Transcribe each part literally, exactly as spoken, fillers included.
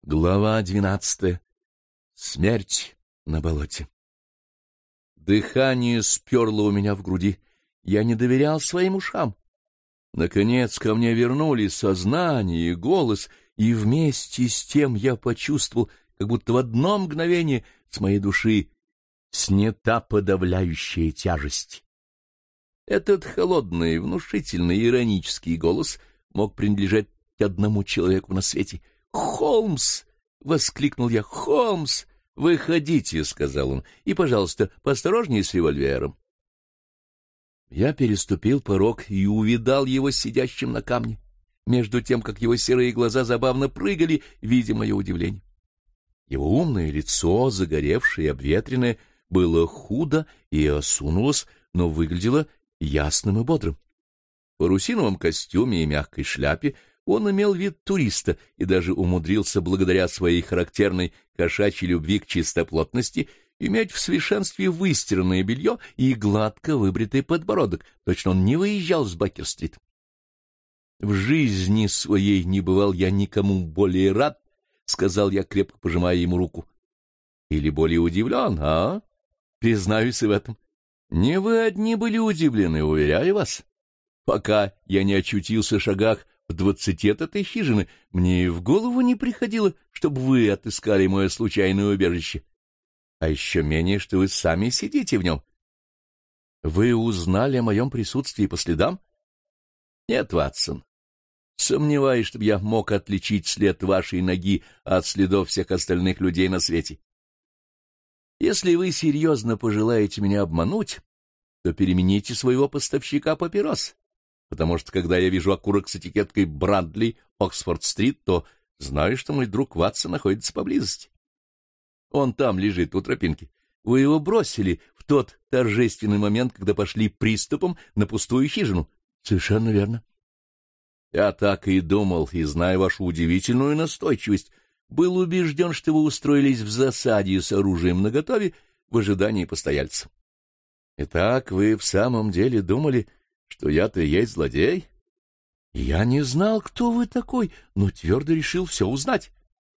Глава двенадцатая. Смерть на болоте. Дыхание сперло у меня в груди. Я не доверял своим ушам. Наконец ко мне вернулись сознание и голос, и вместе с тем я почувствовал, как будто в одно мгновение с моей души снята подавляющая тяжесть. Этот холодный, внушительный, иронический голос мог принадлежать одному человеку на свете. «Холмс!» — воскликнул я. «Холмс! Выходите!» — сказал он. «И, пожалуйста, поосторожнее с револьвером». Я переступил порог и увидал его сидящим на камне, между тем, как его серые глаза забавно прыгали, видя мое удивление. Его умное лицо, загоревшее и обветренное, было худо и осунулось, но выглядело ясным и бодрым. В парусиновом костюме и мягкой шляпе он имел вид туриста и даже умудрился, благодаря своей характерной кошачьей любви к чистоплотности, иметь в совершенстве выстиранное белье и гладко выбритый подбородок. Точно он не выезжал с Бакер-стрит. «В жизни своей не бывал я никому более рад», — сказал я, крепко пожимая ему руку. «Или более удивлен, а? Признаюсь и в этом. Не вы одни были удивлены, уверяю вас. Пока я не очутился в шагах в двадцати от этой хижины, мне и в голову не приходило, чтобы вы отыскали мое случайное убежище. А еще менее, что вы сами сидите в нем. Вы узнали о моем присутствии по следам? Нет, Ватсон. Сомневаюсь, чтобы я мог отличить след вашей ноги от следов всех остальных людей на свете. Если вы серьезно пожелаете меня обмануть, то перемените своего поставщика папирос, потому что, когда я вижу окурок с этикеткой «Брадли, Оксфорд-стрит», то знаю, что мой друг Ватсон находится поблизости. Он там лежит у тропинки. Вы его бросили в тот торжественный момент, когда пошли приступом на пустую хижину. Совершенно верно. Я так и думал, и, зная вашу удивительную настойчивость, был убежден, что вы устроились в засаде с оружием наготове в ожидании постояльца. Итак, вы в самом деле думали, что я-то есть злодей? Я не знал, кто вы такой, но твердо решил все узнать.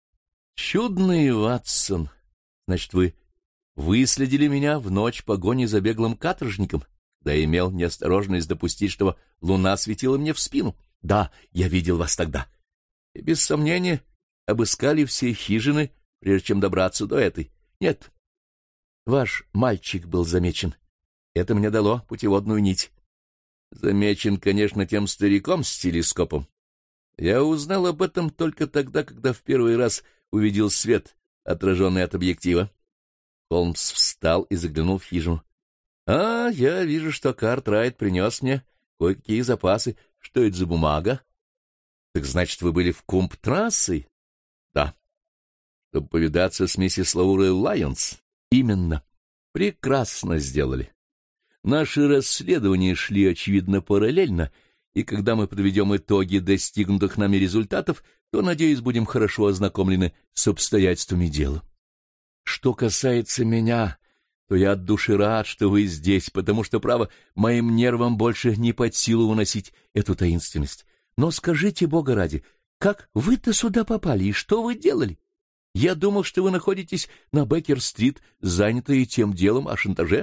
Чудный Ватсон. Значит, вы выследили меня в ночь погони за беглым каторжником, да имел неосторожность допустить, что луна светила мне в спину. Да, я видел вас тогда. И, без сомнения, обыскали все хижины, прежде чем добраться до этой. Нет, ваш мальчик был замечен. Это мне дало путеводную нить. Замечен, конечно, тем стариком с телескопом. Я узнал об этом только тогда, когда в первый раз увидел свет, отраженный от объектива. Холмс встал и заглянул в хижину. — А, я вижу, что Картрайт принес мне кое-какие запасы. Что это за бумага? — Так значит, вы были в Кумб-трассе? — Да. — Чтобы повидаться с миссис Лаурой Лайонс? — Именно. — Прекрасно сделали. Наши расследования шли, очевидно, параллельно, и когда мы подведем итоги достигнутых нами результатов, то, надеюсь, будем хорошо ознакомлены с обстоятельствами дела. Что касается меня, то я от души рад, что вы здесь, потому что, право, моим нервам больше не под силу выносить эту таинственность. Но скажите, Бога ради, как вы-то сюда попали и что вы делали? Я думал, что вы находитесь на Беккер-стрит, занятые тем делом о шантаже.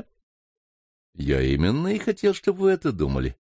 Я именно и хотел, чтобы вы это думали.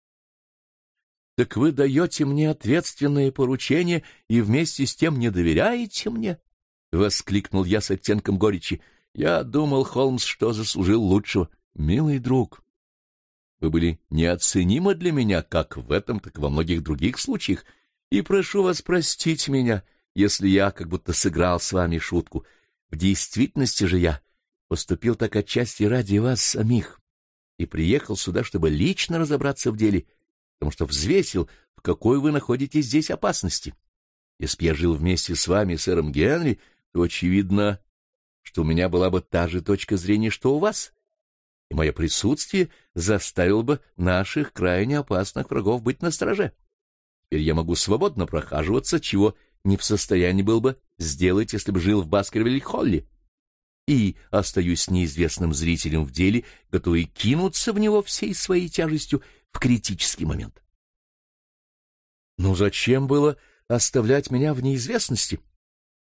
Так вы даете мне ответственное поручение и вместе с тем не доверяете мне? — воскликнул я с оттенком горечи. — Я думал, Холмс, что заслужил лучшего. Милый друг, вы были неоценимы для меня как в этом, так и во многих других случаях, и прошу вас простить меня, если я как будто сыграл с вами шутку. В действительности же я поступил так отчасти ради вас самих и приехал сюда, чтобы лично разобраться в деле, потому что взвесил, в какой вы находитесь здесь опасности. Если б я жил вместе с вами, сэром Генри, то очевидно, что у меня была бы та же точка зрения, что у вас, и мое присутствие заставило бы наших крайне опасных врагов быть настороже. Теперь я могу свободно прохаживаться, чего не в состоянии был бы сделать, если бы жил в Баскервиль-Холле, и остаюсь неизвестным зрителем в деле, готовый кинуться в него всей своей тяжестью в критический момент. Ну зачем было оставлять меня в неизвестности?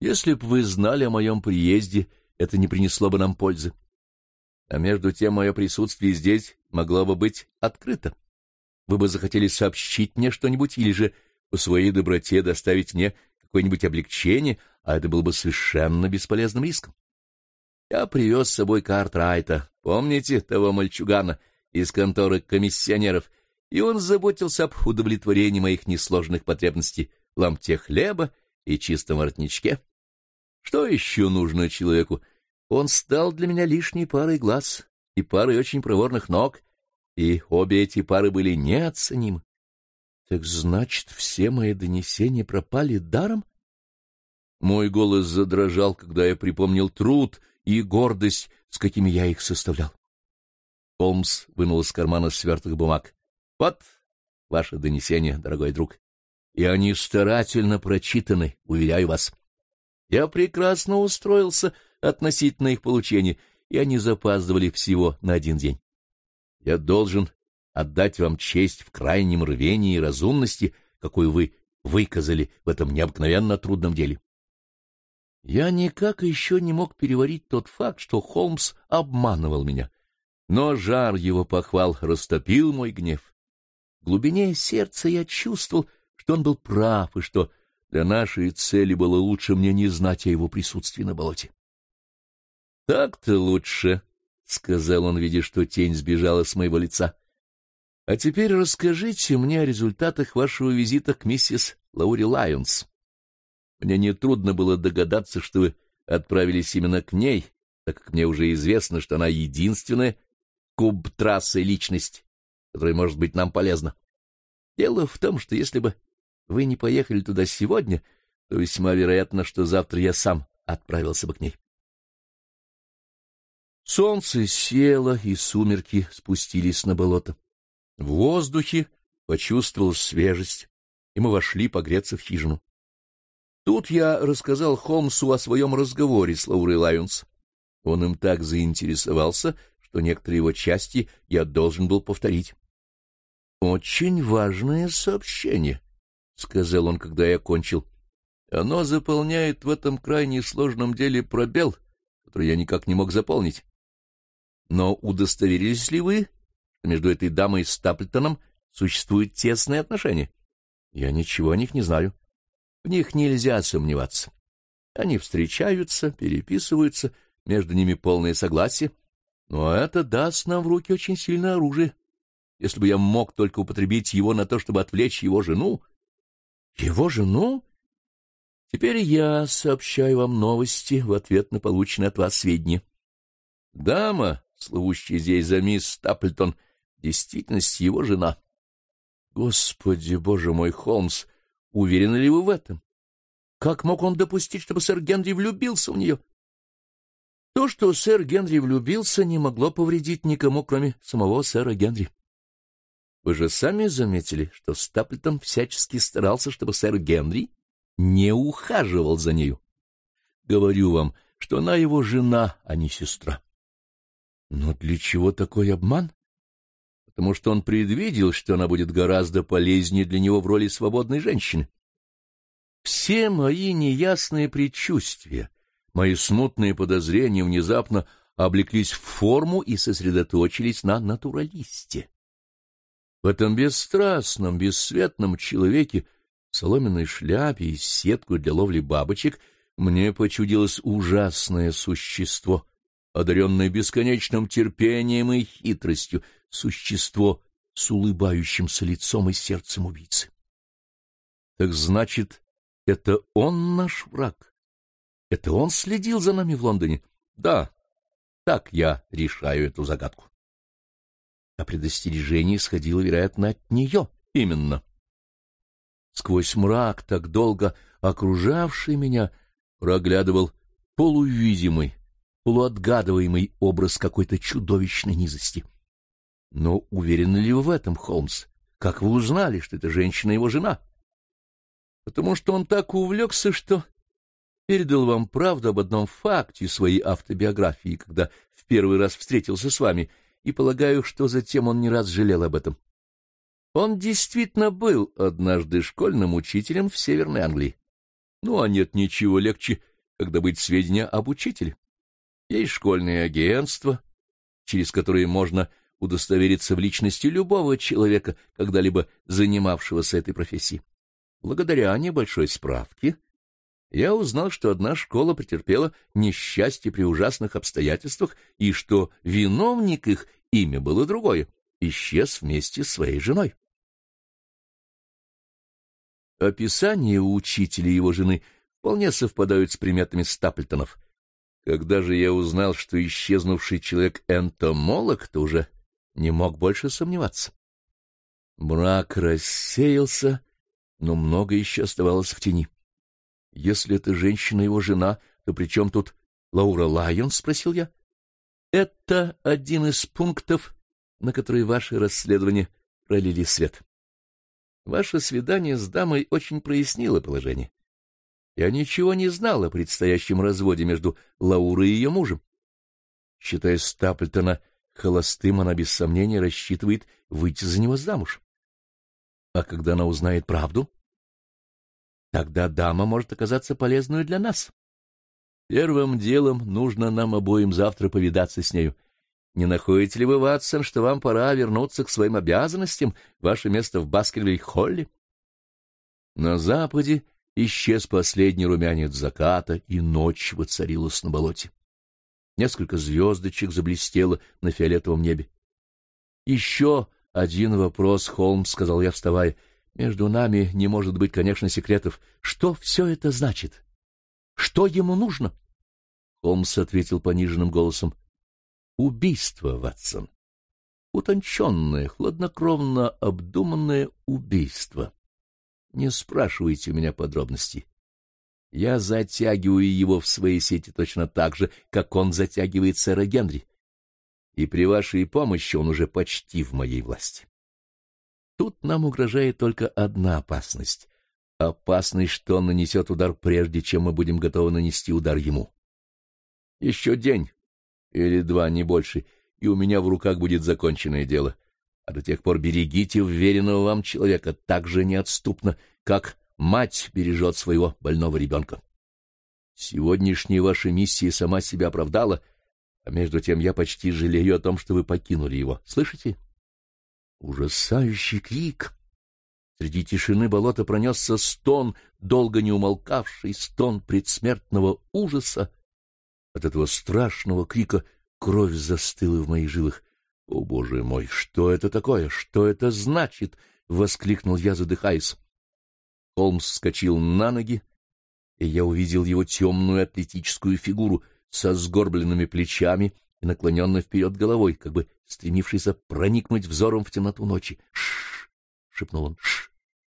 Если б вы знали о моем приезде, это не принесло бы нам пользы. А между тем мое присутствие здесь могло бы быть открыто. Вы бы захотели сообщить мне что-нибудь или же по своей доброте доставить мне какое-нибудь облегчение, а это было бы совершенно бесполезным риском. Я привез с собой Картрайта, помните того мальчугана из конторы комиссионеров, и он заботился об удовлетворении моих несложных потребностей в ломте хлеба и чистом воротничке. Что еще нужно человеку? Он стал для меня лишней парой глаз и парой очень проворных ног, и обе эти пары были неоценимы. Так значит, все мои донесения пропали даром? Мой голос задрожал, когда я припомнил труд и гордость, с какими я их составлял. Холмс вынул из кармана сверток бумаг. — Вот ваше донесение, дорогой друг. И они старательно прочитаны, уверяю вас. Я прекрасно устроился относительно их получения, и они запаздывали всего на один день. Я должен отдать вам честь в крайнем рвении и разумности, какую вы выказали в этом необыкновенно трудном деле. Я никак еще не мог переварить тот факт, что Холмс обманывал меня, но жар его похвал растопил мой гнев. В глубине сердца я чувствовал, что он был прав, и что для нашей цели было лучше мне не знать о его присутствии на болоте. — Так-то лучше, — сказал он, видя, что тень сбежала с моего лица. — А теперь расскажите мне о результатах вашего визита к миссис Лаури Лайонс. Мне нетрудно было догадаться, что вы отправились именно к ней, так как мне уже известно, что она единственная куб-трассы личность, которая может быть нам полезна. Дело в том, что если бы вы не поехали туда сегодня, то весьма вероятно, что завтра я сам отправился бы к ней. Солнце село, и сумерки спустились на болото. В воздухе почувствовалась свежесть, и мы вошли погреться в хижину. Тут я рассказал Холмсу о своем разговоре с Лаурой Лайонс. Он им так заинтересовался, что некоторые его части я должен был повторить. — Очень важное сообщение, — сказал он, когда я кончил. — Оно заполняет в этом крайне сложном деле пробел, который я никак не мог заполнить. Но удостоверились ли вы, что между этой дамой и Стаплтоном существуют тесные отношения? Я ничего о них не знаю. В них нельзя сомневаться. Они встречаются, переписываются, между ними полное согласие. Но это даст нам в руки очень сильное оружие. Если бы я мог только употребить его на то, чтобы отвлечь его жену... Его жену? Теперь я сообщаю вам новости в ответ на полученные от вас сведения. Дама, слывущая здесь за мисс Стаплтон, в действительности его жена. Господи, боже мой, Холмс, уверены ли вы в этом? Как мог он допустить, чтобы сэр Генри влюбился в нее? То, что сэр Генри влюбился, не могло повредить никому, кроме самого сэра Генри. Вы же сами заметили, что Стаплтон всячески старался, чтобы сэр Генри не ухаживал за нею. Говорю вам, что она его жена, а не сестра. Но для чего такой обман? Потому что он предвидел, что она будет гораздо полезнее для него в роли свободной женщины. Все мои неясные предчувствия, мои смутные подозрения внезапно облеклись в форму и сосредоточились на натуралисте. В этом бесстрастном, бесцветном человеке, в соломенной шляпе и сетку для ловли бабочек, мне почудилось ужасное существо, одаренное бесконечным терпением и хитростью, существо с улыбающимся лицом и сердцем убийцы. Так значит, это он наш враг? Это он следил за нами в Лондоне? Да, так я решаю эту загадку. А предостережение исходило, вероятно, от нее именно. Сквозь мрак, так долго окружавший меня, проглядывал полувидимый, полуотгадываемый образ какой-то чудовищной низости. Но уверены ли вы в этом, Холмс? Как вы узнали, что эта женщина его жена? Потому что он так увлекся, что передал вам правду об одном факте своей автобиографии, когда в первый раз встретился с вами, и полагаю, что затем он не раз жалел об этом. Он действительно был однажды школьным учителем в Северной Англии. Ну, а нет ничего легче, как добыть сведения об учителе. Есть школьные агентства, через которые можно удостовериться в личности любого человека, когда-либо занимавшегося этой профессией. Благодаря небольшой справке я узнал, что одна школа претерпела несчастье при ужасных обстоятельствах, и что виновник их, имя было другое, исчез вместе с своей женой. Описания у учителя и его жены вполне совпадают с приметами Стаплтонов. Когда же я узнал, что исчезнувший человек энтомолог, то уже не мог больше сомневаться. Мрак рассеялся, но много еще оставалось в тени. — Если эта женщина его жена, то при чем тут Лаура Лайонс? — спросил я. — Это один из пунктов, на которые ваше расследование пролили свет. Ваше свидание с дамой очень прояснило положение. Я ничего не знал о предстоящем разводе между Лаурой и ее мужем. Считая Стаплтона холостым, она без сомнения рассчитывает выйти за него замуж. А когда она узнает правду, тогда дама может оказаться полезной для нас. Первым делом нужно нам обоим завтра повидаться с нею. Не находите ли вы, Ватсон, что вам пора вернуться к своим обязанностям, ваше место в Баскервиль-Холле? На западе исчез последний румянец заката, и ночь воцарилась на болоте. Несколько звездочек заблестело на фиолетовом небе. — Еще один вопрос, Холмс, — сказал я, вставая. — Между нами не может быть, конечно, секретов. Что все это значит? Что ему нужно? Холмс ответил пониженным голосом. — Убийство, Ватсон. Утонченное, хладнокровно обдуманное убийство. Не спрашивайте у меня подробностей. Я затягиваю его в свои сети точно так же, как он затягивает сэра Генри. И при вашей помощи он уже почти в моей власти. Тут нам угрожает только одна опасность. Опасность, что он нанесет удар прежде, чем мы будем готовы нанести удар ему. Еще день или два, не больше, и у меня в руках будет законченное дело. А до тех пор берегите вверенного вам человека так же неотступно, как мать бережет своего больного ребенка. Сегодняшняя ваша миссия сама себя оправдала, а между тем я почти жалею о том, что вы покинули его. Слышите? Ужасающий крик! Среди тишины болота пронесся стон, долго не умолкавший стон предсмертного ужаса. От этого страшного крика кровь застыла в моих жилах. — О, Боже мой, что это такое? Что это значит? — воскликнул я, задыхаясь. Холмс вскочил на ноги, и я увидел его темную атлетическую фигуру со сгорбленными плечами и наклоненной вперед головой, как бы стремившийся проникнуть взором в темноту ночи. «Ш-ш-ш!» — шепнул он. «Ш-ш!»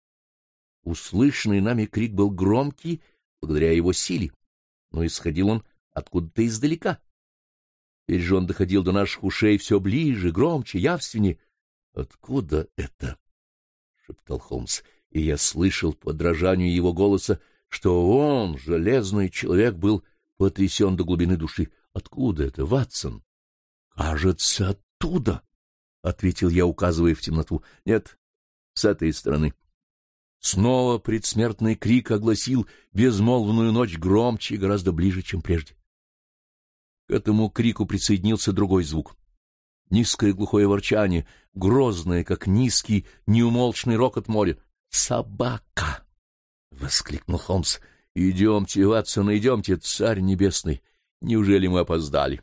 Услышанный нами крик был громкий благодаря его силе, но исходил он откуда-то издалека. Теперь же он доходил до наших ушей все ближе, громче, явственнее. — Откуда это? — шептал Холмс, и я слышал по дрожанию его голоса, что он, железный человек, был потрясен до глубины души. — Откуда это, Ватсон? — Кажется, оттуда, — ответил я, указывая в темноту. — Нет, с этой стороны. Снова предсмертный крик огласил безмолвную ночь громче и гораздо ближе, чем прежде. К этому крику присоединился другой звук. Низкое глухое ворчание, грозное, как низкий, неумолчный рокот моря. «Собака!» — воскликнул Холмс. «Идемте, Ватсон, идемте, царь небесный! Неужели мы опоздали?»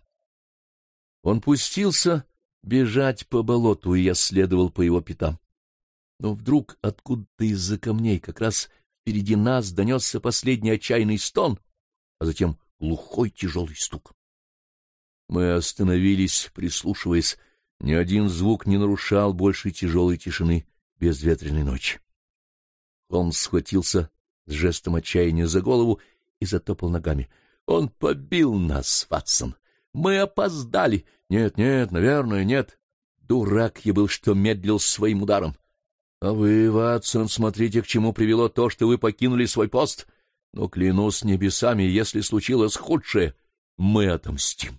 Он пустился бежать по болоту, и я следовал по его пятам. Но вдруг откуда-то из-за камней, как раз впереди нас, донесся последний отчаянный стон, а затем глухой тяжелый стук. Мы остановились, прислушиваясь. Ни один звук не нарушал больше тяжелой тишины безветренной ночи. Холмс схватился с жестом отчаяния за голову и затопал ногами. — Он побил нас, Ватсон! Мы опоздали! Нет, нет, наверное, нет. Дурак я был, что медлил с своим ударом. А вы, Ватсон, смотрите, к чему привело то, что вы покинули свой пост. Но, клянусь небесами, если случилось худшее, мы отомстим.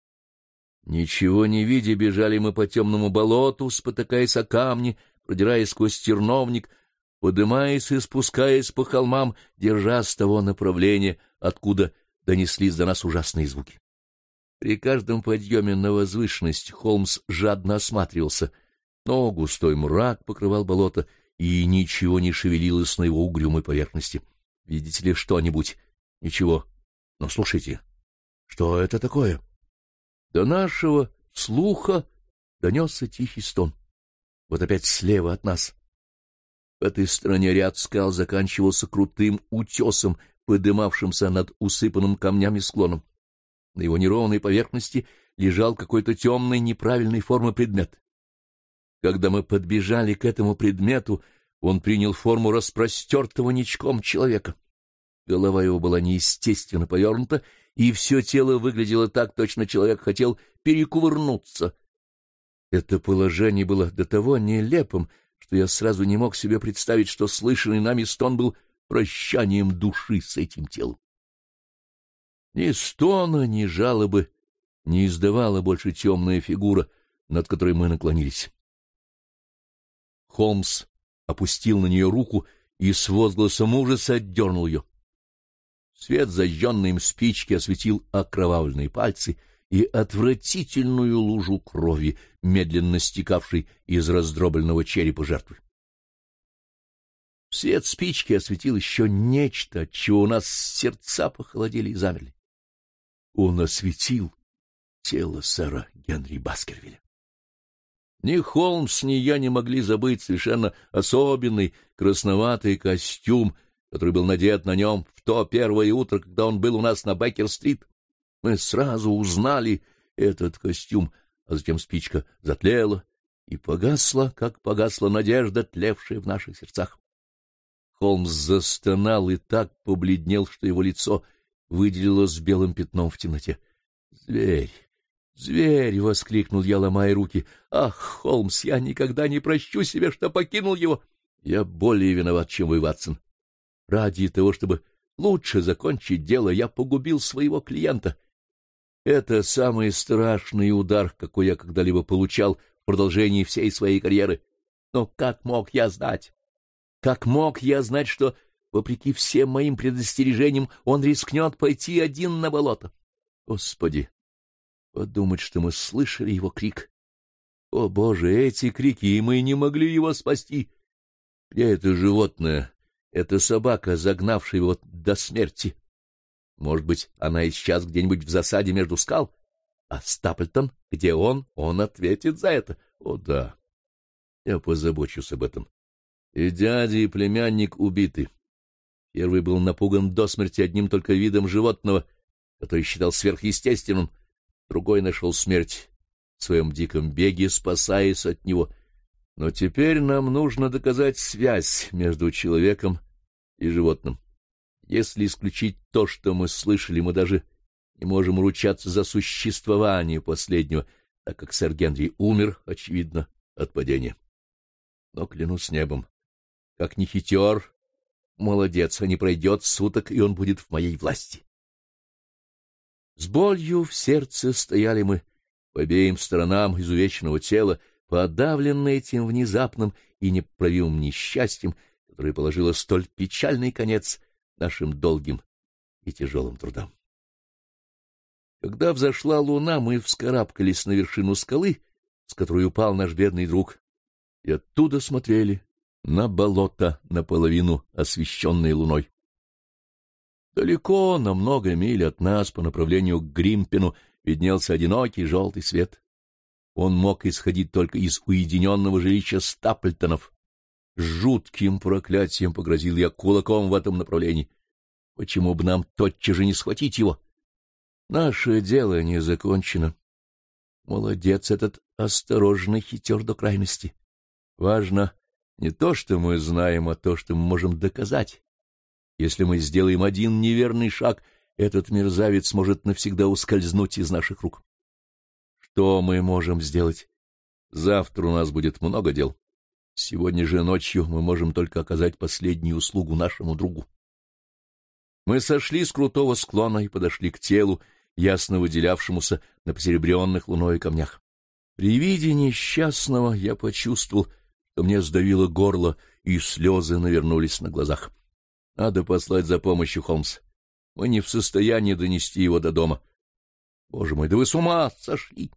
Ничего не видя, бежали мы по темному болоту, спотыкаясь о камни, продираясь сквозь терновник, подымаясь и спускаясь по холмам, держа с того направления, откуда донеслись до нас ужасные звуки. При каждом подъеме на возвышенность Холмс жадно осматривался, но густой мрак покрывал болото, и ничего не шевелилось на его угрюмой поверхности. Видите ли что-нибудь? Ничего. Но слушайте, что это такое? До нашего слуха донесся тихий стон. Вот опять слева от нас. В этой стороне ряд скал заканчивался крутым утесом, подымавшимся над усыпанным камнями склоном. На его неровной поверхности лежал какой-то темной неправильной формы предмет. Когда мы подбежали к этому предмету, он принял форму распростертого ничком человека. Голова его была неестественно повернута, и все тело выглядело так, точно человек хотел перекувырнуться. Это положение было до того нелепым, что я сразу не мог себе представить, что слышанный нами стон был прощанием души с этим телом. Ни стона, ни жалобы не издавала больше темная фигура, над которой мы наклонились. Холмс опустил на нее руку и с возгласом ужаса отдернул ее. Свет зажженной им спички осветил окровавленные пальцы и отвратительную лужу крови, медленно стекавшей из раздробленного черепа жертвы. Свет спички осветил еще нечто, от чего у нас сердца похолодели и замерли. Он осветил тело сэра Генри Баскервилля. Ни Холмс, ни я не могли забыть совершенно особенный красноватый костюм, который был надет на нем в то первое утро, когда он был у нас на Бейкер-стрит. Мы сразу узнали этот костюм, а затем спичка затлела и погасла, как погасла надежда, тлевшая в наших сердцах. Холмс застонал и так побледнел, что его лицо выделилось белым пятном в темноте. «Зверь! Зверь!» — воскликнул я, ломая руки. «Ах, Холмс, я никогда не прощу себе, что покинул его! Я более виноват, чем вы, Ватсон. Ради того, чтобы лучше закончить дело, я погубил своего клиента. Это самый страшный удар, какой я когда-либо получал в продолжении всей своей карьеры. Но как мог я знать? Как мог я знать, что, вопреки всем моим предостережениям, он рискнет пойти один на болото? Господи! Подумать, что мы слышали его крик. О, Боже, эти крики, и мы не могли его спасти. Где это животное, эта собака, загнавшая его до смерти? Может быть, она и сейчас где-нибудь в засаде между скал? А Стаплтон, где он? Он ответит за это. О, да, я позабочусь об этом. И дядя, и племянник убиты. Первый был напуган до смерти одним только видом животного, который считал сверхъестественным. Другой нашел смерть в своем диком беге, спасаясь от него. Но теперь нам нужно доказать связь между человеком и животным. Если исключить то, что мы слышали, мы даже не можем ручаться за существование последнего, так как сэр Генри умер, очевидно, от падения. Но клянусь небом, как ни хитер, молодец, а не пройдет суток, и он будет в моей власти. С болью в сердце стояли мы по обеим сторонам изувеченного тела, подавленные этим внезапным и непоправимым несчастьем, которое положило столь печальный конец нашим долгим и тяжелым трудам. Когда взошла луна, мы вскарабкались на вершину скалы, с которой упал наш бедный друг, и оттуда смотрели на болото, наполовину освещенное луной. Далеко, на много миль от нас, по направлению к Гримпену, виднелся одинокий желтый свет. Он мог исходить только из уединенного жилища Стаплтонов. С жутким проклятием погрозил я кулаком в этом направлении. Почему бы нам тотчас же не схватить его? Наше дело не закончено. Молодец этот осторожный хитер до крайности. Важно не то, что мы знаем, а то, что мы можем доказать. Если мы сделаем один неверный шаг, этот мерзавец может навсегда ускользнуть из наших рук. Что мы можем сделать? Завтра у нас будет много дел. Сегодня же ночью мы можем только оказать последнюю услугу нашему другу. Мы сошли с крутого склона и подошли к телу, ясно выделявшемуся на посеребренных луной камнях. При виде несчастного я почувствовал, что мне сдавило горло, и слезы навернулись на глазах. Надо послать за помощью, Холмс. Мы не в состоянии донести его до дома. Боже мой, да вы с ума сошли!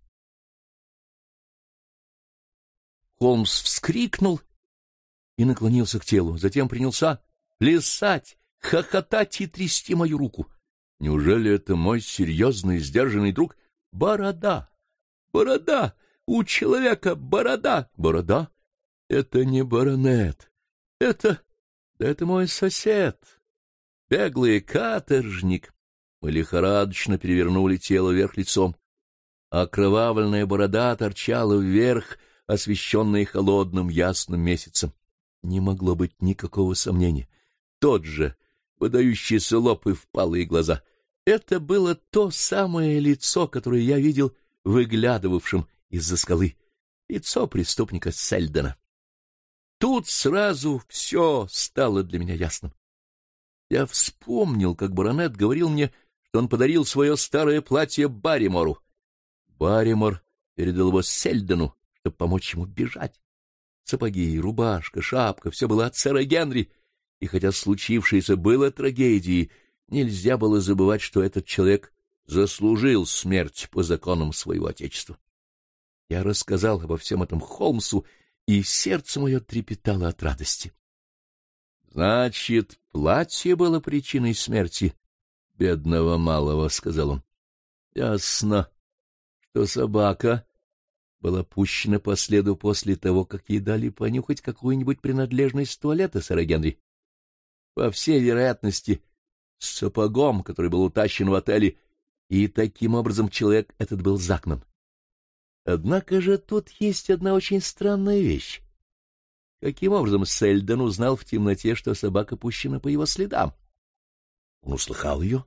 Холмс вскрикнул и наклонился к телу, затем принялся плясать, хохотать и трясти мою руку. Неужели это мой серьезный, сдержанный друг? Борода! Борода! У человека борода! Борода? Это не баронет. Это... это мой сосед. Беглый каторжник. Мы лихорадочно перевернули тело вверх лицом. Окровавленная борода торчала вверх, освещенная холодным ясным месяцем. Не могло быть никакого сомнения. Тот же, выдающийся лоб и впалые глаза. Это было то самое лицо, которое я видел выглядывавшим из-за скалы. Лицо преступника Сельдона. Тут сразу все стало для меня ясным. Я вспомнил, как баронет говорил мне, что он подарил свое старое платье Барримору. Барримор передал его Сельдону, чтобы помочь ему бежать. Сапоги, рубашка, шапка — все было от сэра Генри. И хотя случившееся было трагедией, нельзя было забывать, что этот человек заслужил смерть по законам своего отечества. Я рассказал обо всем этом Холмсу, и сердце мое трепетало от радости. — Значит, платье было причиной смерти бедного малого, — сказал он. — Ясно, что собака была пущена по следу после того, как ей дали понюхать какую-нибудь принадлежность туалета сэра Генри. По всей вероятности, с сапогом, который был утащен в отеле, и таким образом человек этот был загнан. Однако же тут есть одна очень странная вещь. Каким образом Сельдон узнал в темноте, что собака пущена по его следам? Он услыхал ее.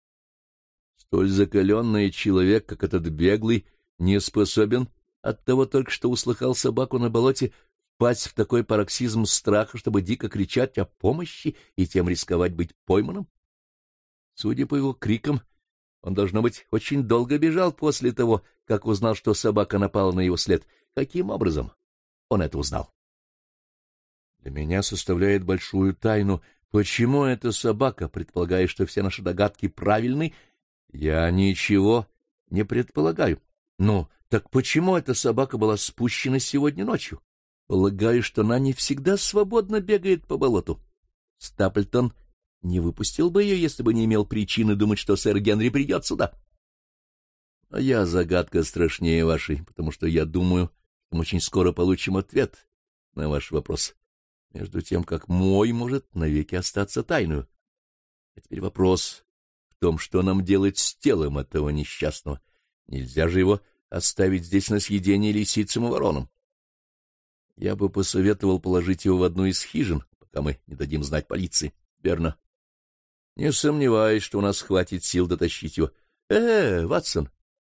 Столь закаленный человек, как этот беглый, не способен оттого только что услыхал собаку на болоте впасть в такой пароксизм страха, чтобы дико кричать о помощи и тем рисковать быть пойманным. Судя по его крикам, он, должно быть, очень долго бежал после того, как узнал, что собака напала на его след. Каким образом он это узнал? Для меня составляет большую тайну, почему эта собака, предполагая, что все наши догадки правильны, я ничего не предполагаю. Ну, так почему эта собака была спущена сегодня ночью? Полагаю, что она не всегда свободно бегает по болоту. Стаплтон не выпустил бы ее, если бы не имел причины думать, что сэр Генри придет сюда. А я загадка страшнее вашей, потому что я думаю, что мы очень скоро получим ответ на ваш вопрос, между тем, как мой может навеки остаться тайною. А теперь вопрос в том, что нам делать с телом этого несчастного. Нельзя же его оставить здесь на съедение лисицам и воронам. Я бы посоветовал положить его в одну из хижин, пока мы не дадим знать полиции. Верно. Не сомневаюсь, что у нас хватит сил дотащить его. Э, Ватсон,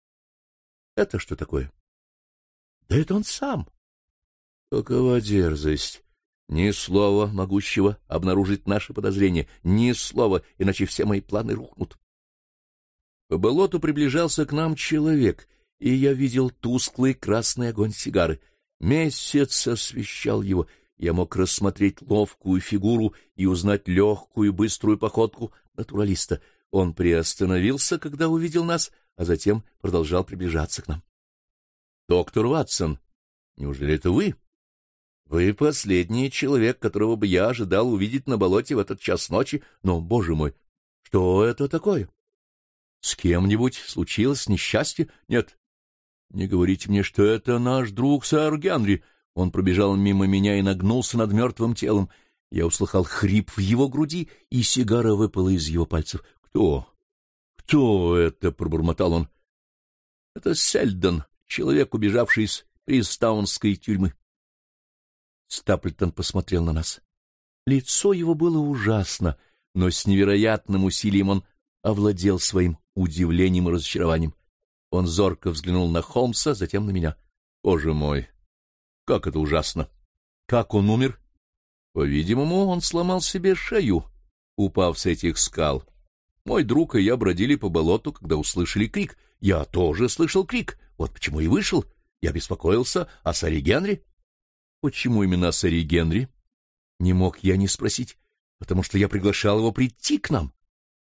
это что такое? Да это он сам. Какова дерзость! Ни слова, могущего обнаружить наши подозрения, ни слова, иначе все мои планы рухнут. По болоту приближался к нам человек, и я видел тусклый красный огонь сигары. Месяц освещал его. Я мог рассмотреть ловкую фигуру и узнать легкую быструю походку натуралиста. Он приостановился, когда увидел нас, а затем продолжал приближаться к нам. — Доктор Ватсон, неужели это вы? Вы последний человек, которого бы я ожидал увидеть на болоте в этот час ночи. Но, боже мой, что это такое? С кем-нибудь случилось несчастье? Нет. Не говорите мне, что это наш друг сэр Генри. Он пробежал мимо меня и нагнулся над мертвым телом. Я услыхал хрип в его груди, и сигара выпала из его пальцев. — Кто? Кто это? — пробормотал он. — Это Сельдон, человек, убежавший из Пристаунской тюрьмы. Стаплтон посмотрел на нас. Лицо его было ужасно, но с невероятным усилием он овладел своим удивлением и разочарованием. Он зорко взглянул на Холмса, затем на меня. — Боже мой! Как это ужасно! Как он умер? По-видимому, он сломал себе шею, упав с этих скал. Мой друг и я бродили по болоту, когда услышали крик. Я тоже слышал крик. Вот почему и вышел. Я беспокоился о сэре Генри. Почему именно о сэре Генри? Не мог я не спросить, потому что я приглашал его прийти к нам.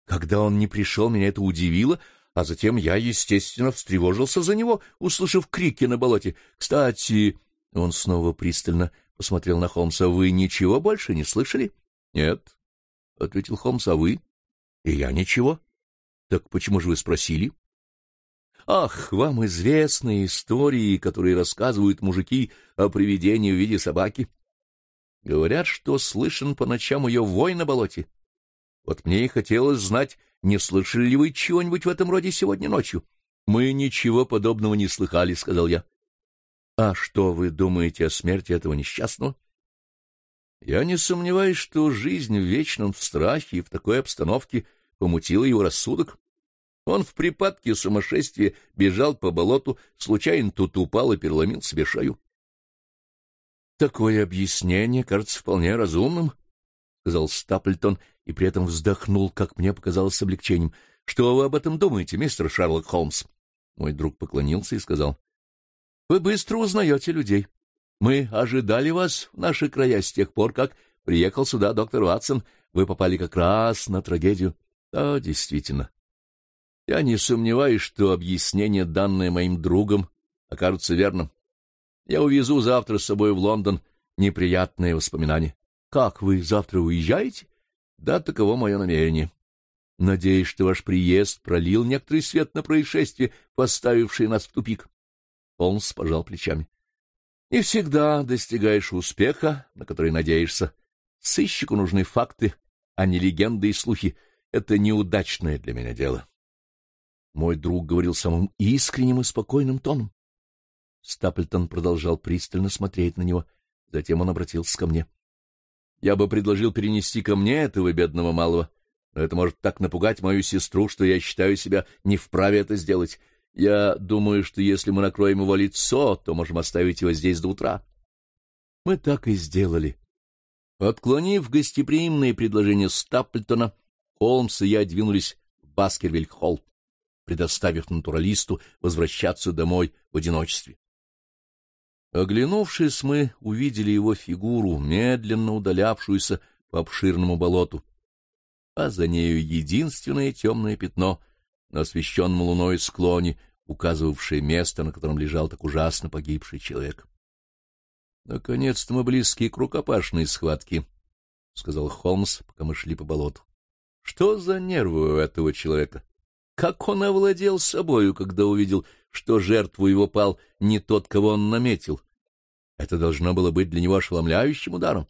Когда он не пришел, меня это удивило, а затем я, естественно, встревожился за него, услышав крики на болоте. Кстати, он снова пристально посмотрел на Холмса. — Вы ничего больше не слышали? — Нет, — ответил Холмс. — А вы? — И я ничего. — Так почему же вы спросили? — Ах, вам известны истории, которые рассказывают мужики о привидении в виде собаки. Говорят, что слышен по ночам ее вой на болоте. Вот мне и хотелось знать, не слышали ли вы чего-нибудь в этом роде сегодня ночью? — Мы ничего подобного не слыхали, — сказал я. — А что вы думаете о смерти этого несчастного? — Я не сомневаюсь, что жизнь в вечном страхе и в такой обстановке помутила его рассудок. Он в припадке сумасшествия бежал по болоту, случайно тут упал и переломил себе шею. — Такое объяснение кажется вполне разумным, — сказал Стаплтон, и при этом вздохнул, как мне показалось, с облегчением. — Что вы об этом думаете, мистер Шерлок Холмс? Мой друг поклонился и сказал: — Вы быстро узнаете людей. Мы ожидали вас в наши края с тех пор, как приехал сюда доктор Ватсон. Вы попали как раз на трагедию. Да, действительно. Я не сомневаюсь, что объяснение, данное моим другом, окажется верным. Я увезу завтра с собой в Лондон неприятные воспоминания. Как, вы завтра уезжаете? Да, таково мое намерение. Надеюсь, что ваш приезд пролил некоторый свет на происшествие, поставившее нас в тупик. Холмс пожал плечами. Не всегда достигаешь успеха, на который надеешься. Сыщику нужны факты, а не легенды и слухи. Это неудачное для меня дело. Мой друг говорил самым искренним и спокойным тоном. Стаплтон продолжал пристально смотреть на него. Затем он обратился ко мне. — Я бы предложил перенести ко мне этого бедного малого, но это может так напугать мою сестру, что я считаю себя не вправе это сделать. Я думаю, что если мы накроем его лицо, то можем оставить его здесь до утра. Мы так и сделали. Отклонив гостеприимные предложения Стаплтона, Холмс и я двинулись в Баскервиль-холл, предоставив натуралисту возвращаться домой в одиночестве. Оглянувшись, мы увидели его фигуру, медленно удалявшуюся по обширному болоту, а за нею единственное темное пятно на освещенном луной склоне, указывавшее место, на котором лежал так ужасно погибший человек. — Наконец-то мы близки к рукопашной схватке, — сказал Холмс, пока мы шли по болоту. — Что за нервы у этого человека? Как он овладел собою, когда увидел, что жертву его пал не тот, кого он наметил? Это должно было быть для него ошеломляющим ударом.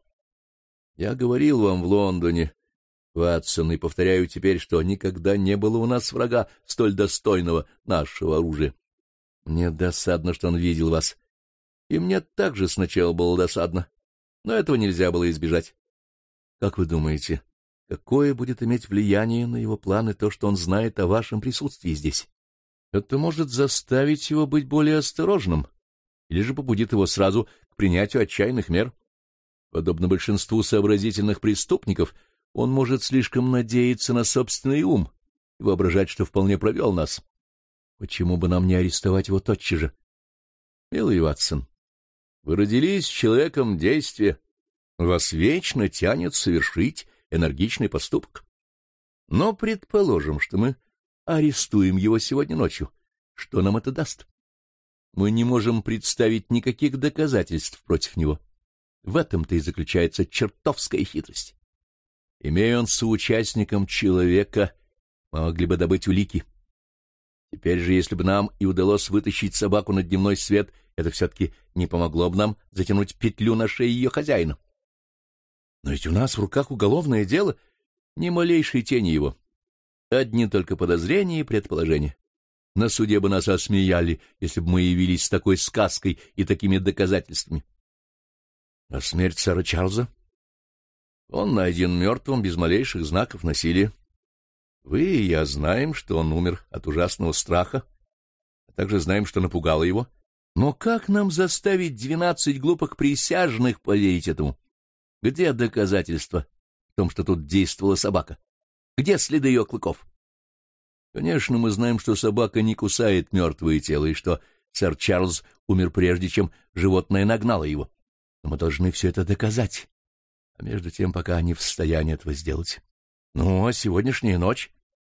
Я говорил вам в Лондоне, Ватсон, и повторяю теперь, что никогда не было у нас врага столь достойного нашего оружия. Мне досадно, что он видел вас. И мне также сначала было досадно, но этого нельзя было избежать. Как вы думаете, какое будет иметь влияние на его планы то, что он знает о вашем присутствии здесь? Это может заставить его быть более осторожным, или же побудит его сразу к принятию отчаянных мер. Подобно большинству сообразительных преступников, он может слишком надеяться на собственный ум и воображать, что вполне провел нас. Почему бы нам не арестовать его тотчас же? Милый Ватсон, вы родились человеком действия, вас вечно тянет совершить энергичный поступок. Но предположим, что мы арестуем его сегодня ночью. Что нам это даст? Мы не можем представить никаких доказательств против него. В этом-то и заключается чертовская хитрость. Имея он соучастником человека, мы могли бы добыть улики. Теперь же, если бы нам и удалось вытащить собаку на дневной свет, это все-таки не помогло бы нам затянуть петлю на шее ее хозяина. Но ведь у нас в руках уголовное дело, ни малейшей тени его. Одни только подозрения и предположения. На суде бы нас осмеяли, если бы мы явились с такой сказкой и такими доказательствами. А смерть сэра Чарльза? Он найден мертвым, без малейших знаков насилия. Вы и я знаем, что он умер от ужасного страха, а также знаем, что напугало его. Но как нам заставить двенадцать глупых присяжных поверить этому? Где доказательства в том, что тут действовала собака? Где следы ее клыков? Конечно, мы знаем, что собака не кусает мертвое тело, и что сэр Чарльз умер прежде, чем животное нагнало его. Но мы должны все это доказать. А между тем, пока не в состоянии этого сделать. Ну, а сегодняшняя ночь?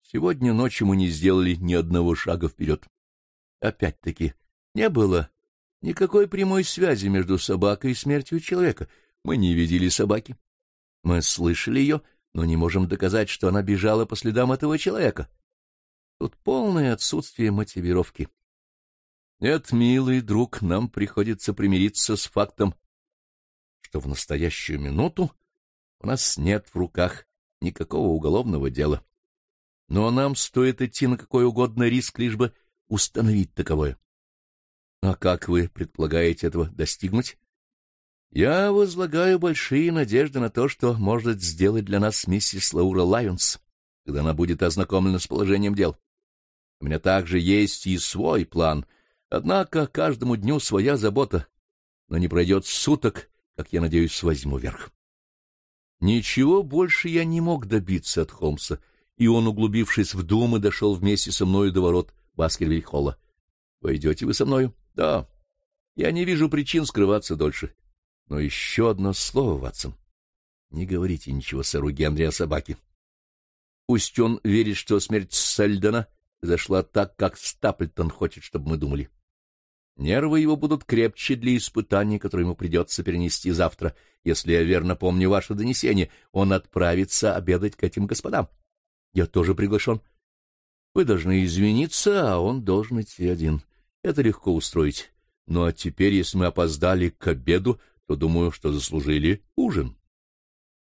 Сегодня ночью мы не сделали ни одного шага вперед. Опять-таки, не было никакой прямой связи между собакой и смертью человека. Мы не видели собаки. Мы слышали ее, но не можем доказать, что она бежала по следам этого человека. Тут полное отсутствие мотивировки. Нет, милый друг, нам приходится примириться с фактом, что в настоящую минуту у нас нет в руках никакого уголовного дела. Но нам стоит идти на какой угодно риск, лишь бы установить таковое. А как вы предполагаете этого достигнуть? Я возлагаю большие надежды на то, что может сделать для нас миссис Лаура Лайонс, когда она будет ознакомлена с положением дел. У меня также есть и свой план, однако каждому дню своя забота, но не пройдет суток, как я надеюсь, возьму верх. Ничего больше я не мог добиться от Холмса, и он, углубившись в думы, дошел вместе со мною до ворот Баскервиль-холла. — Пойдете вы со мною? — Да. Я не вижу причин скрываться дольше. Но еще одно слово, Ватсон. Не говорите ничего сэру Генри о собаке. Пусть он верит, что смерть Сэлдона зашла так, как Стаплтон хочет, чтобы мы думали. Нервы его будут крепче для испытаний, которые ему придется перенести завтра. Если я верно помню ваше донесение, он отправится обедать к этим господам. Я тоже приглашен. Вы должны извиниться, а он должен идти один. Это легко устроить. Ну а теперь, если мы опоздали к обеду, то думаю, что заслужили ужин.